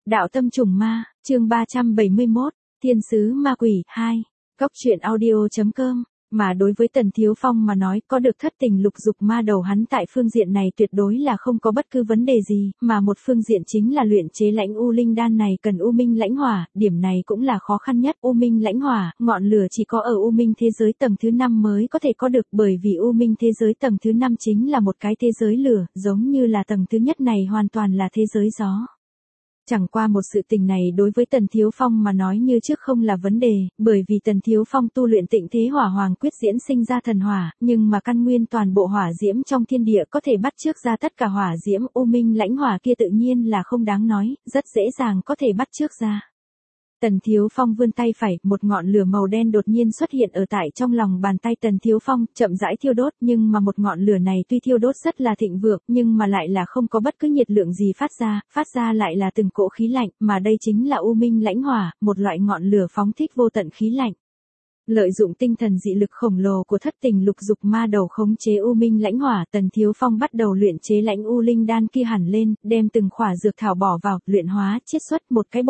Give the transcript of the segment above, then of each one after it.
Đạo tâm trùng ma, chương 371, Thiên sứ ma quỷ 2, Góc truyện audio.com. Mà đối với Tần Thiếu Phong mà nói, có được thất tình lục dục ma đầu hắn tại phương diện này tuyệt đối là không có bất cứ vấn đề gì, mà một phương diện chính là luyện chế lãnh u linh đan này cần u minh lãnh hỏa, điểm này cũng là khó khăn nhất. U minh lãnh hỏa, ngọn lửa chỉ có ở u minh thế giới tầng thứ 5 mới có thể có được, bởi vì u minh thế giới tầng thứ 5 chính là một cái thế giới lửa, giống như là tầng thứ nhất này hoàn toàn là thế giới gió. Chẳng qua một sự tình này đối với Tần Thiếu Phong mà nói như trước không là vấn đề, bởi vì Tần Thiếu Phong tu luyện Tịnh Thế Hỏa Hoàng Quyết diễn sinh ra thần hỏa, nhưng mà căn nguyên toàn bộ hỏa diễm trong thiên địa có thể bắt chước ra tất cả hỏa diễm, u minh lãnh hỏa kia tự nhiên là không đáng nói, rất dễ dàng có thể bắt chước ra. Tần Thiếu Phong vươn tay phải, một ngọn lửa màu đen đột nhiên xuất hiện ở tại trong lòng bàn tay Tần Thiếu Phong, chậm rãi thiêu đốt, nhưng mà một ngọn lửa này tuy thiêu đốt rất là thịnh vượng, nhưng mà lại là không có bất cứ nhiệt lượng gì phát ra lại là từng cỗ khí lạnh, mà đây chính là u minh lãnh hỏa, một loại ngọn lửa phóng thích vô tận khí lạnh. Lợi dụng tinh thần dị lực khổng lồ của thất tình lục dục ma đầu khống chế u minh lãnh hỏa, Tần Thiếu Phong bắt đầu luyện chế lãnh u linh đan kia hẳn lên, đem từng khỏa dược thảo bỏ vào, luyện hóa, chiết xuất một cái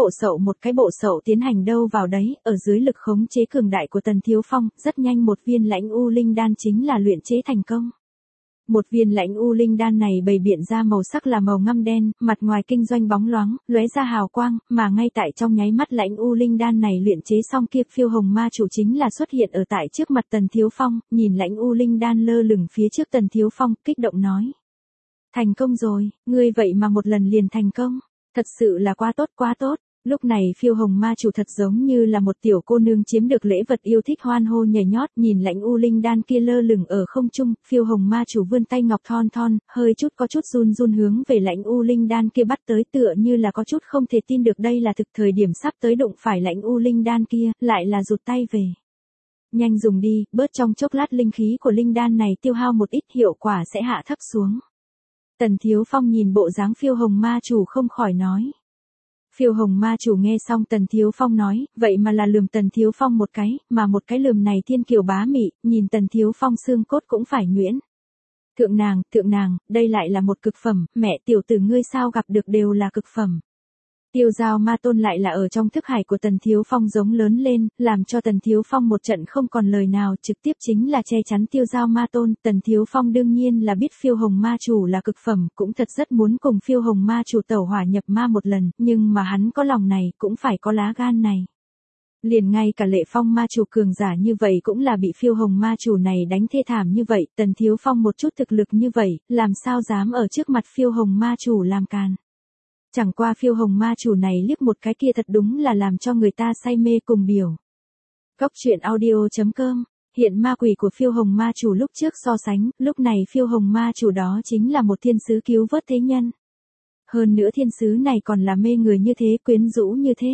bộ sậu tiến hành đâu vào đấy, ở dưới lực khống chế cường đại của Tần Thiếu Phong, rất nhanh một viên lãnh u linh đan chính là luyện chế thành công. Một viên lãnh u linh đan này bày biện ra màu sắc là màu ngăm đen, mặt ngoài kinh doanh bóng loáng, lóe ra hào quang, mà ngay tại trong nháy mắt lãnh u linh đan này luyện chế xong kia, phiêu hồng ma chủ chính là xuất hiện ở tại trước mặt Tần Thiếu Phong, nhìn lãnh u linh đan lơ lửng phía trước Tần Thiếu Phong, kích động nói: "Thành công rồi, ngươi vậy mà một lần liền thành công, thật sự là quá tốt. Lúc này phiêu hồng ma chủ thật giống như là một tiểu cô nương chiếm được lễ vật yêu thích, hoan hô nhảy nhót, nhìn lãnh u linh đan kia lơ lửng ở không trung, phiêu hồng ma chủ vươn tay ngọc thon thon, hơi có chút run hướng về lãnh u linh đan kia bắt tới, tựa như là có chút không thể tin được đây là thực. Thời điểm sắp tới đụng phải lãnh u linh đan kia, lại là rụt tay về. Nhanh dùng đi, bớt trong chốc lát linh khí của linh đan này tiêu hao một ít, hiệu quả sẽ hạ thấp xuống." Tần Thiếu Phong nhìn bộ dáng phiêu hồng ma chủ không khỏi nói. Phiêu hồng ma chủ nghe xong Tần Thiếu Phong nói, vậy mà là lườm Tần Thiếu Phong một cái, mà một cái lườm này thiên kiều bá mị, nhìn Tần Thiếu Phong xương cốt cũng phải nhuyễn. Thượng nàng, đây lại là một cực phẩm, mẹ tiểu tử ngươi sao gặp được đều là cực phẩm. Tiêu Giao Ma Tôn lại là ở trong thức hải của Tần Thiếu Phong giống lớn lên, làm cho Tần Thiếu Phong một trận không còn lời nào, trực tiếp chính là che chắn Tiêu Giao Ma Tôn. Tần Thiếu Phong đương nhiên là biết phiêu hồng ma chủ là cực phẩm, cũng thật rất muốn cùng phiêu hồng ma chủ tẩu hỏa nhập ma một lần, nhưng mà hắn có lòng này, cũng phải có lá gan này. Liền ngay cả Lệ Phong ma chủ cường giả như vậy cũng là bị phiêu hồng ma chủ này đánh thê thảm như vậy, Tần Thiếu Phong một chút thực lực như vậy, làm sao dám ở trước mặt phiêu hồng ma chủ làm càn. Chẳng qua phiêu hồng ma chủ này liếc một cái kia thật đúng là làm cho người ta say mê cùng biểu. Góc truyện audio.com. Hiện ma quỷ của phiêu hồng ma chủ lúc trước so sánh, lúc này phiêu hồng ma chủ đó chính là một thiên sứ cứu vớt thế nhân. Hơn nữa thiên sứ này còn là mê người như thế, quyến rũ như thế.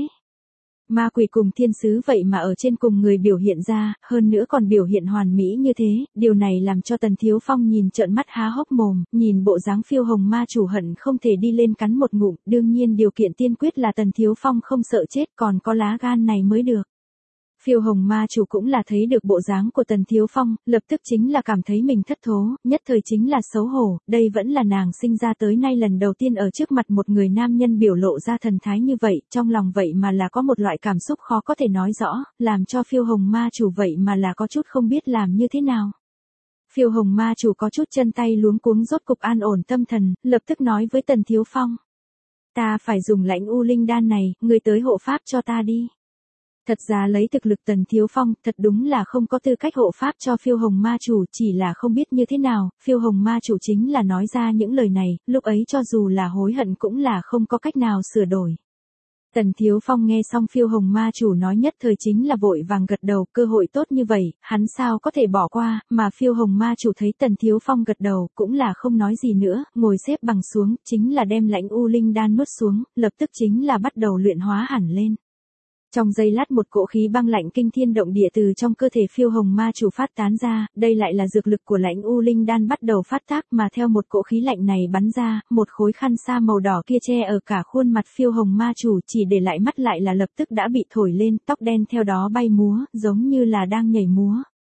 Ma quỷ cùng thiên sứ vậy mà ở trên cùng người biểu hiện ra, hơn nữa còn biểu hiện hoàn mỹ như thế, điều này làm cho Tần Thiếu Phong nhìn trợn mắt há hốc mồm, nhìn bộ dáng phiêu hồng ma chủ hận không thể đi lên cắn một ngụm, đương nhiên điều kiện tiên quyết là Tần Thiếu Phong không sợ chết, còn có lá gan này mới được. Phiêu hồng ma chủ cũng là thấy được bộ dáng của Tần Thiếu Phong, lập tức chính là cảm thấy mình thất thố, nhất thời chính là xấu hổ, đây vẫn là nàng sinh ra tới nay lần đầu tiên ở trước mặt một người nam nhân biểu lộ ra thần thái như vậy, trong lòng vậy mà là có một loại cảm xúc khó có thể nói rõ, làm cho phiêu hồng ma chủ vậy mà là có chút không biết làm như thế nào. Phiêu hồng ma chủ có chút chân tay luống cuống, rốt cục an ổn tâm thần, lập tức nói với Tần Thiếu Phong: "Ta phải dùng lãnh u linh đan này, ngươi tới hộ pháp cho ta đi." Thật ra lấy thực lực Tần Thiếu Phong, thật đúng là không có tư cách hộ pháp cho phiêu hồng ma chủ, chỉ là không biết như thế nào, phiêu hồng ma chủ chính là nói ra những lời này, lúc ấy cho dù là hối hận cũng là không có cách nào sửa đổi. Tần Thiếu Phong nghe xong phiêu hồng ma chủ nói, nhất thời chính là vội vàng gật đầu, cơ hội tốt như vậy, hắn sao có thể bỏ qua, mà phiêu hồng ma chủ thấy Tần Thiếu Phong gật đầu, cũng là không nói gì nữa, ngồi xếp bằng xuống, chính là đem lãnh u linh đan nuốt xuống, lập tức chính là bắt đầu luyện hóa hẳn lên. Trong giây lát một cỗ khí băng lạnh kinh thiên động địa từ trong cơ thể phiêu hồng ma chủ phát tán ra, đây lại là dược lực của lãnh u linh đan bắt đầu phát tác, mà theo một cỗ khí lạnh này bắn ra, một khối khăn sa màu đỏ kia che ở cả khuôn mặt phiêu hồng ma chủ, chỉ để lại mắt lại là lập tức đã bị thổi lên, tóc đen theo đó bay múa, giống như là đang nhảy múa.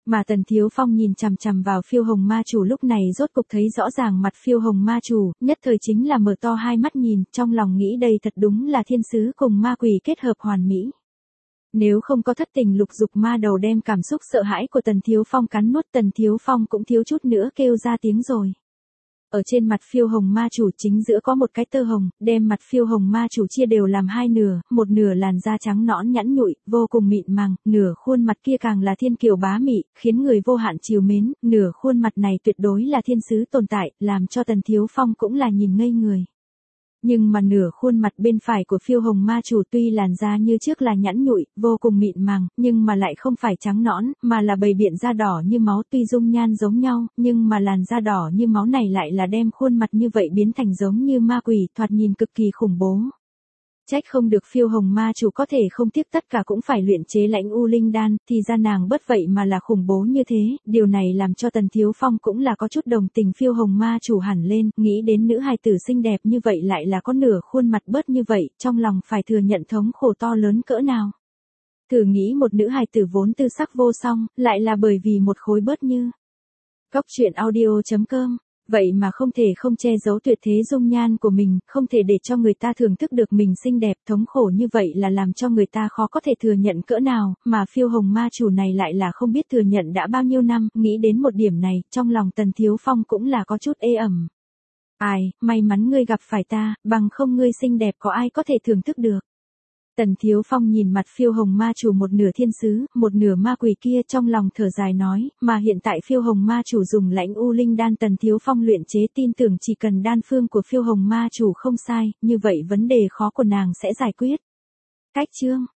Mà Tần Thiếu Phong nhìn chằm chằm vào Phiêu Hồng Ma Chủ lúc này rốt cục thấy rõ ràng mặt Phiêu Hồng Ma Chủ, nhất thời chính là mở to hai mắt nhìn, trong lòng nghĩ đây thật đúng là thiên sứ cùng ma quỷ kết hợp hoàn mỹ. Nếu không có thất tình lục dục ma đầu đem cảm xúc sợ hãi của Tần Thiếu Phong cắn nuốt, Tần Thiếu Phong cũng thiếu chút nữa kêu ra tiếng rồi. Ở trên mặt Phiêu Hồng Ma Chủ chính giữa có một cái tơ hồng, đem mặt Phiêu Hồng Ma Chủ chia đều làm hai nửa, một nửa làn da trắng nõn nhẵn nhụi, vô cùng mịn màng, nửa khuôn mặt kia càng là thiên kiều bá mị, khiến người vô hạn trìu mến, nửa khuôn mặt này tuyệt đối là thiên sứ tồn tại, làm cho Tần Thiếu Phong cũng là nhìn ngây người. Nhưng mà nửa khuôn mặt bên phải của Phiêu Hồng Ma Chủ tuy làn da như trước là nhẵn nhụi, vô cùng mịn màng, nhưng mà lại không phải trắng nõn, mà là bầy biện da đỏ như máu, tuy dung nhan giống nhau, nhưng mà làn da đỏ như máu này lại là đem khuôn mặt như vậy biến thành giống như ma quỷ, thoạt nhìn cực kỳ khủng bố. Trách không được Phiêu Hồng Ma Chủ có thể không tiếc tất cả cũng phải luyện chế Lãnh U Linh Đan, thì ra nàng bất vậy mà là khủng bố như thế, điều này làm cho Tần Thiếu Phong cũng là có chút đồng tình Phiêu Hồng Ma Chủ hẳn lên, nghĩ đến nữ hài tử xinh đẹp như vậy lại là có nửa khuôn mặt bớt như vậy, trong lòng phải thừa nhận thống khổ to lớn cỡ nào. Thử nghĩ một nữ hài tử vốn tư sắc vô song, lại là bởi vì một khối bớt như. Góc truyện audio.com Vậy mà không thể không che giấu tuyệt thế dung nhan của mình, không thể để cho người ta thưởng thức được mình xinh đẹp, thống khổ như vậy là làm cho người ta khó có thể thừa nhận cỡ nào, mà Phiêu Hồng Ma Chủ này lại là không biết thừa nhận đã bao nhiêu năm, nghĩ đến một điểm này, trong lòng Tần Thiếu Phong cũng là có chút ê ẩm. Ai, may mắn ngươi gặp phải ta, bằng không ngươi xinh đẹp có ai có thể thưởng thức được. Tần Thiếu Phong nhìn mặt Phiêu Hồng Ma Chủ một nửa thiên sứ, một nửa ma quỷ kia trong lòng thở dài nói, mà hiện tại Phiêu Hồng Ma Chủ dùng Lãnh U Linh Đan Tần Thiếu Phong luyện chế tin tưởng chỉ cần đan phương của Phiêu Hồng Ma Chủ không sai, như vậy vấn đề khó của nàng sẽ giải quyết. Cách chương